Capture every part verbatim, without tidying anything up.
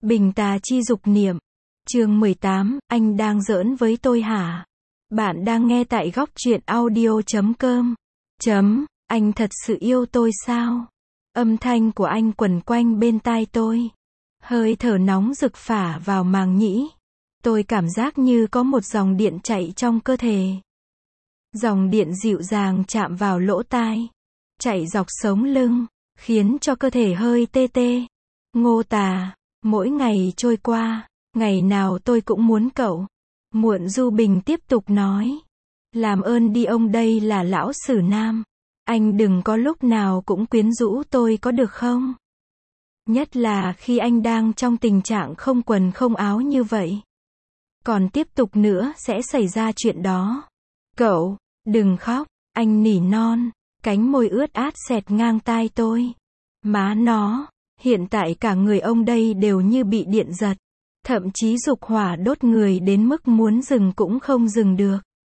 Bình tà chi dục niệm. Chương mười tám, anh đang giỡn với tôi hả? Bạn đang nghe tại góc truyện audio chấm com. Chấm, anh thật sự yêu tôi sao? Âm thanh của anh quẩn quanh bên tai tôi. Hơi thở nóng rực phả vào màng nhĩ. Tôi cảm giác như có một dòng điện chạy trong cơ thể. Dòng điện dịu dàng chạm vào lỗ tai. Chạy dọc sống lưng, khiến cho cơ thể hơi tê tê. Ngô Tà, mỗi ngày trôi qua, ngày nào tôi cũng muốn cậu. Muộn Du Bình tiếp tục nói. Làm ơn đi ông, đây là lão sử nam. Anh đừng có lúc nào cũng quyến rũ tôi có được không? Nhất là khi anh đang trong tình trạng không quần không áo như vậy. Còn tiếp tục nữa sẽ xảy ra chuyện đó. Cậu, đừng khóc, anh nỉ non, cánh môi ướt át xẹt ngang tai tôi. Má nó, hiện tại cả người ông đây đều như bị điện giật. Thậm chí dục hỏa đốt người đến mức muốn dừng cũng không dừng được.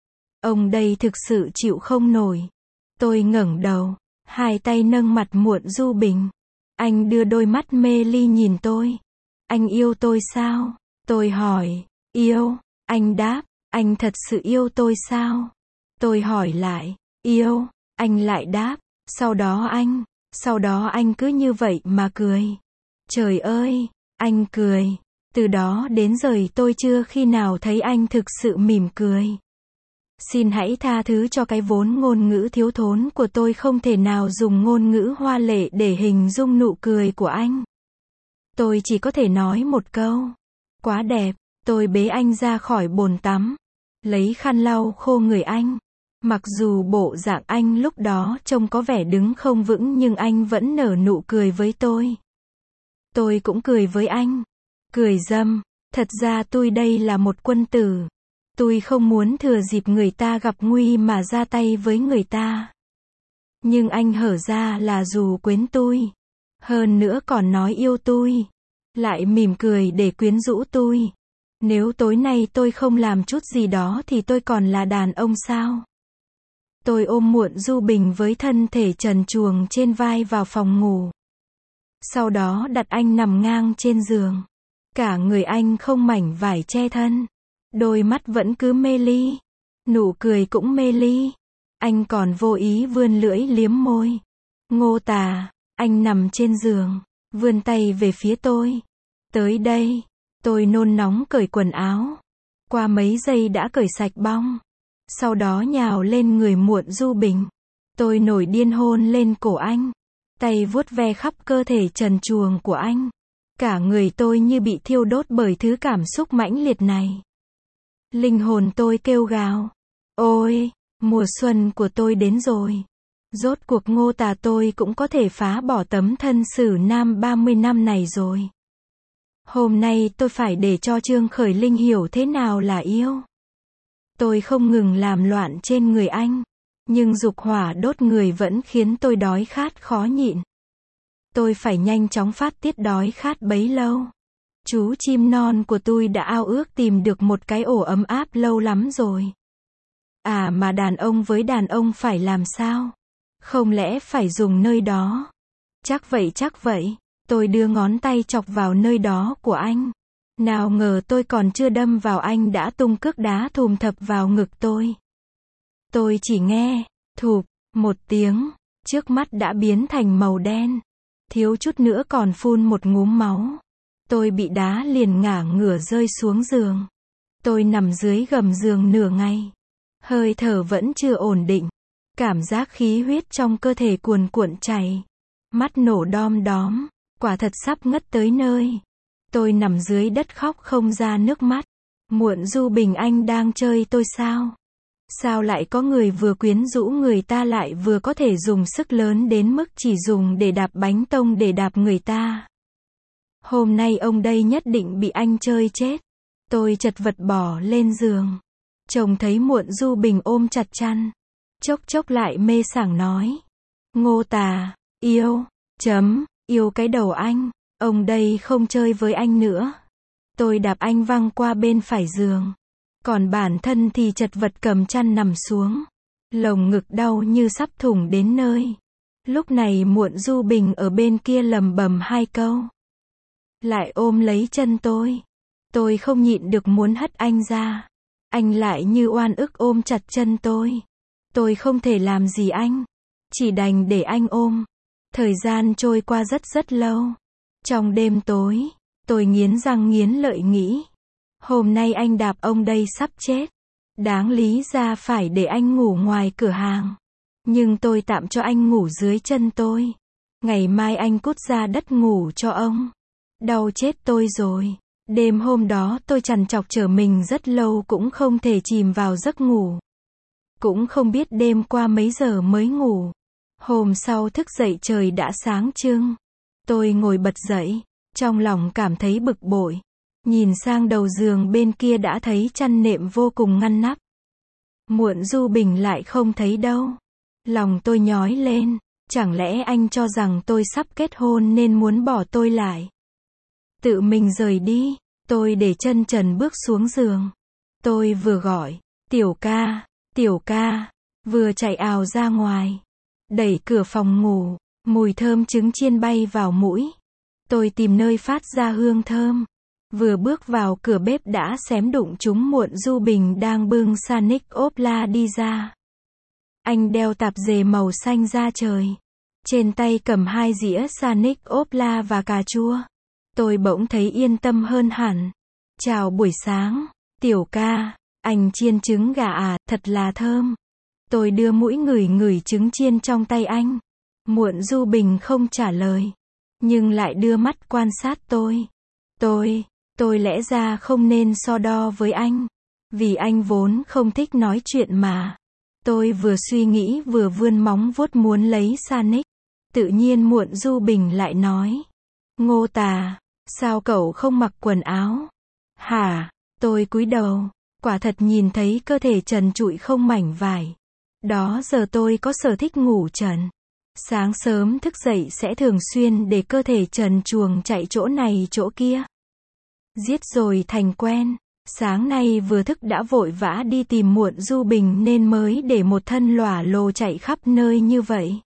Ông đây thực sự chịu không nổi. Tôi ngẩng đầu, hai tay nâng mặt Muộn Du Bình. Anh đưa đôi mắt mê ly nhìn tôi. Anh yêu tôi sao? Tôi hỏi. Yêu. Anh đáp. Anh thật sự yêu tôi sao? Tôi hỏi lại. Yêu. Anh lại đáp. Sau đó anh, sau đó anh cứ như vậy mà cười. Trời ơi, anh cười. Từ đó đến giờ tôi chưa khi nào thấy anh thực sự mỉm cười. Xin hãy tha thứ cho cái vốn ngôn ngữ thiếu thốn của tôi, không thể nào dùng ngôn ngữ hoa lệ để hình dung nụ cười của anh. Tôi chỉ có thể nói một câu. Quá đẹp. Tôi bế anh ra khỏi bồn tắm. Lấy khăn lau khô người anh. Mặc dù bộ dạng anh lúc đó trông có vẻ đứng không vững, nhưng anh vẫn nở nụ cười với tôi. Tôi cũng cười với anh. Cười dâm. Thật ra tôi đây là một quân tử. Tôi không muốn thừa dịp người ta gặp nguy mà ra tay với người ta. Nhưng anh hở ra là dù quyến tôi. Hơn nữa còn nói yêu tôi. Lại mỉm cười để quyến rũ tôi. Nếu tối nay tôi không làm chút gì đó thì tôi còn là đàn ông sao? Tôi ôm Muộn Du Bình với thân thể trần truồng trên vai vào phòng ngủ. Sau đó đặt anh nằm ngang trên giường. Cả người anh không mảnh vải che thân. Đôi mắt vẫn cứ mê ly. Nụ cười cũng mê ly. Anh còn vô ý vươn lưỡi liếm môi. Ngô Tà, anh nằm trên giường, vươn tay về phía tôi. Tới đây. Tôi nôn nóng cởi quần áo. Qua mấy giây đã cởi sạch bong. Sau đó nhào lên người Muộn Du Bình. Tôi nổi điên hôn lên cổ anh. Tay vuốt ve khắp cơ thể trần truồng của anh. Cả người tôi như bị thiêu đốt bởi thứ cảm xúc mãnh liệt này. Linh hồn tôi kêu gào. Ôi, mùa xuân của tôi đến rồi. Rốt cuộc Ngô Tà tôi cũng có thể phá bỏ tấm thân sử nam ba mươi năm này rồi. Hôm nay tôi phải để cho Trương Khởi Linh hiểu thế nào là yêu. Tôi không ngừng làm loạn trên người anh. Nhưng dục hỏa đốt người vẫn khiến tôi đói khát khó nhịn. Tôi phải nhanh chóng phát tiết đói khát bấy lâu. Chú chim non của tôi đã ao ước tìm được một cái ổ ấm áp lâu lắm rồi. À mà đàn ông với đàn ông phải làm sao? Không lẽ phải dùng nơi đó? Chắc vậy chắc vậy. Tôi đưa ngón tay chọc vào nơi đó của anh. Nào ngờ tôi còn chưa đâm vào anh đã tung cước đá thùm thập vào ngực tôi. Tôi chỉ nghe, thụp, một tiếng, trước mắt đã biến thành màu đen. Thiếu chút nữa còn phun một ngúm máu. Tôi bị đá liền ngả ngửa rơi xuống giường. Tôi nằm dưới gầm giường nửa ngày. Hơi thở vẫn chưa ổn định. Cảm giác khí huyết trong cơ thể cuồn cuộn chảy. Mắt nổ đom đóm. Quả thật sắp ngất tới nơi. Tôi nằm dưới đất khóc không ra nước mắt. Muộn Du Bình, anh đang chơi tôi sao? Sao lại có người vừa quyến rũ người ta lại vừa có thể dùng sức lớn đến mức chỉ dùng để đạp bánh tông để đạp người ta? Hôm nay ông đây nhất định bị anh chơi chết. Tôi chật vật bỏ lên giường. Chồng thấy Muộn Du Bình ôm chặt chăn. Chốc chốc lại mê sảng nói. Ngô Tà, yêu, chấm, yêu cái đầu anh. Ông đây không chơi với anh nữa. Tôi đạp anh văng qua bên phải giường. Còn bản thân thì chật vật cầm chăn nằm xuống. Lồng ngực đau như sắp thủng đến nơi. Lúc này Muộn Du Bình ở bên kia lầm bầm hai câu. lại ôm lấy chân tôi. Tôi không nhịn được muốn hất anh ra. Anh lại như oan ức ôm chặt chân tôi. Tôi không thể làm gì anh, chỉ đành để anh ôm. Thời gian trôi qua rất rất lâu. Trong đêm tối, tôi nghiến răng nghiến lợi nghĩ, hôm nay anh đạp ông đây sắp chết. Đáng lý ra phải để anh ngủ ngoài cửa hàng. Nhưng tôi tạm cho anh ngủ dưới chân tôi. Ngày mai anh cút ra đất ngủ cho ông. Đau chết tôi rồi. Đêm hôm đó tôi trằn trọc trở mình rất lâu cũng không thể chìm vào giấc ngủ. Cũng không biết đêm qua mấy giờ mới ngủ. Hôm sau thức dậy trời đã sáng trưng. Tôi ngồi bật dậy, trong lòng cảm thấy bực bội. Nhìn sang đầu giường bên kia đã thấy chăn nệm vô cùng ngăn nắp. Muộn Du Bình lại không thấy đâu. Lòng tôi nhói lên, chẳng lẽ anh cho rằng tôi sắp kết hôn nên muốn bỏ tôi lại. Tự mình rời đi, tôi để chân trần bước xuống giường. Tôi vừa gọi, tiểu ca, tiểu ca, vừa chạy ào ra ngoài. Đẩy cửa phòng ngủ, mùi thơm trứng chiên bay vào mũi. Tôi tìm nơi phát ra hương thơm. Vừa bước vào cửa bếp đã xém đụng trúng Muộn Du Bình đang bưng Sanic Opla đi ra. Anh đeo tạp dề màu xanh da trời. Trên tay cầm hai dĩa Sanic Opla và cà chua. Tôi bỗng thấy yên tâm hơn hẳn. Chào buổi sáng, tiểu ca, anh chiên trứng gà à, thật là thơm. Tôi đưa mũi ngửi ngửi trứng chiên trong tay anh. Muộn Du Bình không trả lời, nhưng lại đưa mắt quan sát tôi. Tôi, tôi lẽ ra không nên so đo với anh, vì anh vốn không thích nói chuyện mà. Tôi vừa suy nghĩ vừa vươn móng vuốt muốn lấy Sanic. Tự nhiên Muộn Du Bình lại nói, Ngô Tà, sao cậu không mặc quần áo? Hả? Tôi cúi đầu, quả thật nhìn thấy cơ thể trần trụi không mảnh vải. Đó giờ tôi có sở thích ngủ trần. Sáng sớm thức dậy sẽ thường xuyên để cơ thể trần truồng chạy chỗ này chỗ kia. Giết rồi thành quen. Sáng nay vừa thức đã vội vã đi tìm Muộn Du Bình nên mới để một thân lòa lồ chạy khắp nơi như vậy.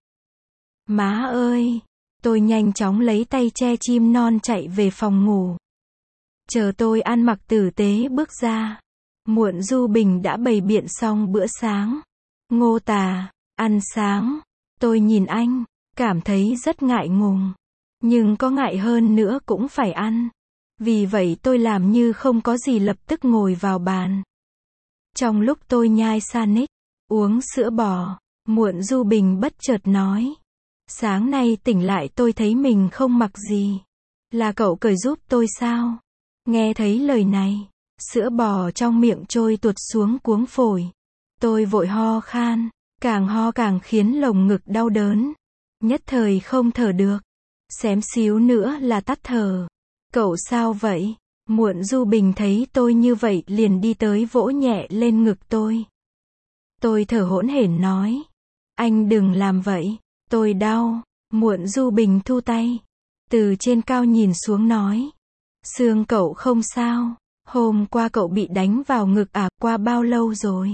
Má ơi! Tôi nhanh chóng lấy tay che chim non chạy về phòng ngủ. Chờ tôi ăn mặc tử tế bước ra. Muộn Du Bình đã bày biện xong bữa sáng. Ngô Tà, ăn sáng. Tôi nhìn anh, cảm thấy rất ngại ngùng. Nhưng có ngại hơn nữa cũng phải ăn. Vì vậy tôi làm như không có gì lập tức ngồi vào bàn. Trong lúc tôi nhai Sanic, uống sữa bò, Muộn Du Bình bất chợt nói. Sáng nay tỉnh lại tôi thấy mình không mặc gì. Là cậu cởi giúp tôi sao? Nghe thấy lời này, sữa bò trong miệng trôi tuột xuống cuống phổi. Tôi vội ho khan, càng ho càng khiến lồng ngực đau đớn. Nhất thời không thở được. Xém xíu nữa là tắt thở. Cậu sao vậy? Muộn Du Bình thấy tôi như vậy liền đi tới vỗ nhẹ lên ngực tôi. Tôi thở hổn hển nói. Anh đừng làm vậy, tôi đau. Muộn Du Bình thu tay. Từ trên cao nhìn xuống nói. Xương cậu không sao. Hôm qua cậu bị đánh vào ngực à, qua bao lâu rồi?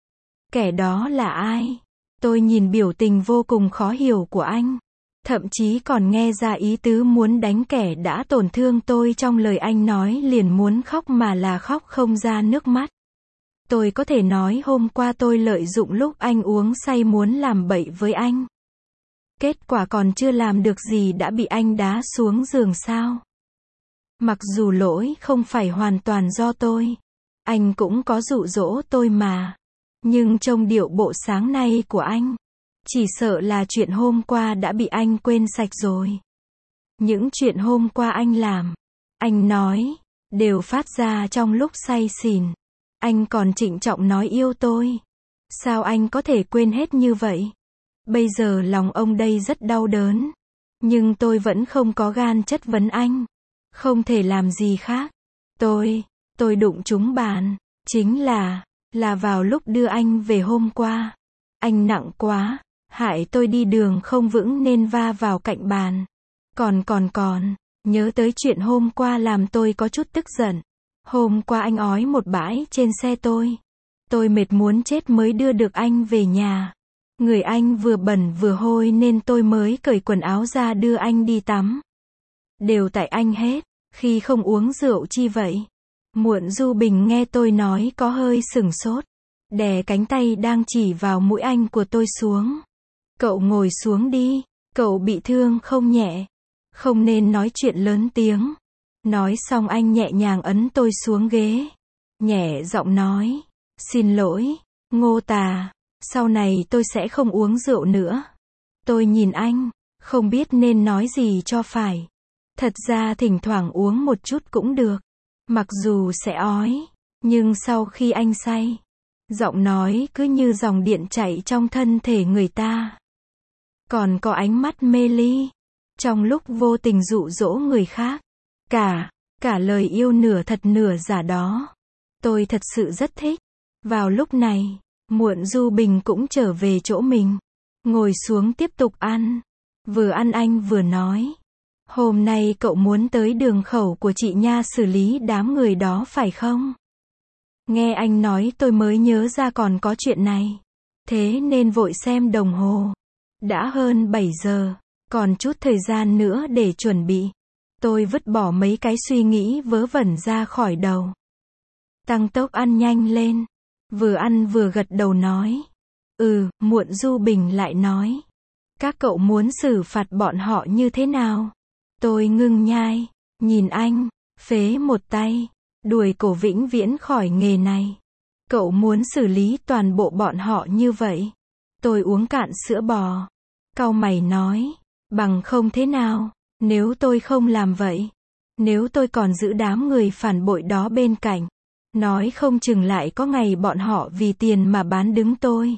Kẻ đó là ai? Tôi nhìn biểu tình vô cùng khó hiểu của anh. Thậm chí còn nghe ra ý tứ muốn đánh kẻ đã tổn thương tôi trong lời anh nói liền muốn khóc mà là khóc không ra nước mắt. Tôi có thể nói hôm qua tôi lợi dụng lúc anh uống say muốn làm bậy với anh. Kết quả còn chưa làm được gì đã bị anh đá xuống giường sao? Mặc dù lỗi không phải hoàn toàn do tôi, anh cũng có dụ dỗ tôi mà. Nhưng trông điệu bộ sáng nay của anh, chỉ sợ là chuyện hôm qua đã bị anh quên sạch rồi. Những chuyện hôm qua anh làm, anh nói, đều phát ra trong lúc say xỉn. Anh còn trịnh trọng nói yêu tôi. Sao anh có thể quên hết như vậy? Bây giờ lòng ông đây rất đau đớn. Nhưng tôi vẫn không có gan chất vấn anh. Không thể làm gì khác. Tôi, tôi đụng trúng bàn. Chính là, là vào lúc đưa anh về hôm qua. Anh nặng quá, hại tôi đi đường không vững nên va vào cạnh bàn. Còn còn còn, nhớ tới chuyện hôm qua làm tôi có chút tức giận. Hôm qua anh ói một bãi trên xe tôi. Tôi mệt muốn chết mới đưa được anh về nhà. Người anh vừa bẩn vừa hôi nên tôi mới cởi quần áo ra đưa anh đi tắm. Đều tại anh hết. Khi không uống rượu chi vậy? Muộn Du Bình nghe tôi nói có hơi sửng sốt. Đè cánh tay đang chỉ vào mũi anh của tôi xuống. Cậu ngồi xuống đi. Cậu bị thương không nhẹ. Không nên nói chuyện lớn tiếng. Nói xong anh nhẹ nhàng ấn tôi xuống ghế. Nhẹ giọng nói. Xin lỗi, Ngô Tà. Sau này tôi sẽ không uống rượu nữa. Tôi nhìn anh. Không biết nên nói gì cho phải. Thật ra thỉnh thoảng uống một chút cũng được. Mặc dù sẽ ói. Nhưng sau khi anh say. Giọng nói cứ như dòng điện chảy trong thân thể người ta. Còn có ánh mắt mê ly. Trong lúc vô tình dụ dỗ người khác. Cả, cả lời yêu nửa thật nửa giả đó. Tôi thật sự rất thích. Vào lúc này, Muộn Du Bình cũng trở về chỗ mình. Ngồi xuống tiếp tục ăn. Vừa ăn anh vừa nói. Hôm nay cậu muốn tới đường khẩu của chị Nha xử lý đám người đó phải không? Nghe anh nói tôi mới nhớ ra còn có chuyện này. Thế nên vội xem đồng hồ. Đã hơn bảy giờ. Còn chút thời gian nữa để chuẩn bị. Tôi vứt bỏ mấy cái suy nghĩ vớ vẩn ra khỏi đầu. Tăng tốc ăn nhanh lên. Vừa ăn vừa gật đầu nói. Ừ, Muộn Du Bình lại nói. Các cậu muốn xử phạt bọn họ như thế nào? Tôi ngưng nhai. Nhìn anh. Phế một tay. Đuổi cổ vĩnh viễn khỏi nghề này. Cậu muốn xử lý toàn bộ bọn họ như vậy? Tôi uống cạn sữa bò. Cau mày nói. Bằng không thế nào? Nếu tôi không làm vậy. Nếu tôi còn giữ đám người phản bội đó bên cạnh. Nói không chừng lại có ngày bọn họ vì tiền mà bán đứng tôi.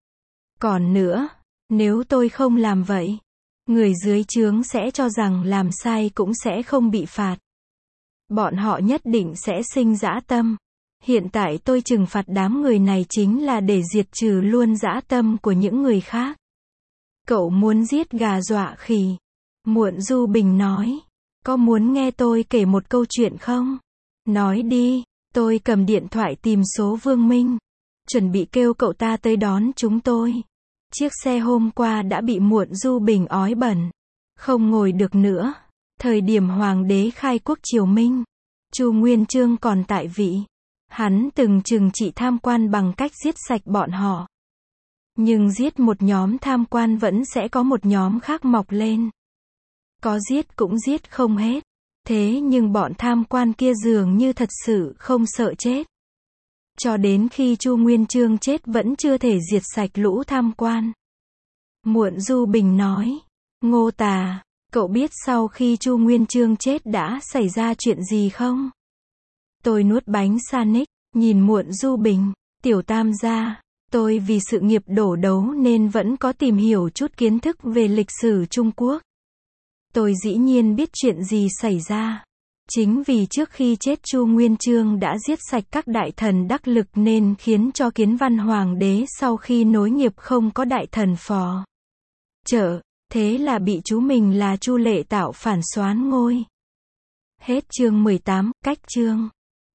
Còn nữa, nếu tôi không làm vậy, người dưới trướng sẽ cho rằng làm sai cũng sẽ không bị phạt. Bọn họ nhất định sẽ sinh dã tâm. Hiện tại tôi trừng phạt đám người này chính là để diệt trừ luôn dã tâm của những người khác. Cậu muốn giết gà dọa khỉ. Muộn Du Bình nói. Có muốn nghe tôi kể một câu chuyện không? Nói đi. Tôi cầm điện thoại tìm số Vương Minh. Chuẩn bị kêu cậu ta tới đón chúng tôi. Chiếc xe hôm qua đã bị Muộn Du Bình ói bẩn. Không ngồi được nữa. Thời điểm Hoàng đế khai quốc triều Minh. Chu Nguyên Chương còn tại vị. Hắn từng trừng trị tham quan bằng cách giết sạch bọn họ. Nhưng giết một nhóm tham quan vẫn sẽ có một nhóm khác mọc lên. Có giết cũng giết không hết. Thế nhưng bọn tham quan kia dường như thật sự không sợ chết. Cho đến khi Chu Nguyên Chương chết vẫn chưa thể diệt sạch lũ tham quan. Muộn Du Bình nói. Ngô Tà, cậu biết sau khi Chu Nguyên Chương chết đã xảy ra chuyện gì không? Tôi nuốt bánh Sanic, nhìn Muộn Du Bình. Tiểu tam gia, tôi vì sự nghiệp đổ đấu nên vẫn có tìm hiểu chút kiến thức về lịch sử Trung Quốc. Tôi dĩ nhiên biết chuyện gì xảy ra. Chính vì trước khi chết Chu Nguyên Chương đã giết sạch các đại thần đắc lực nên khiến cho Kiến Văn Hoàng đế sau khi nối nghiệp không có đại thần phò trợ, thế là bị chú mình là Chu Lệ tạo phản soán ngôi. Hết chương mười tám, cách chương.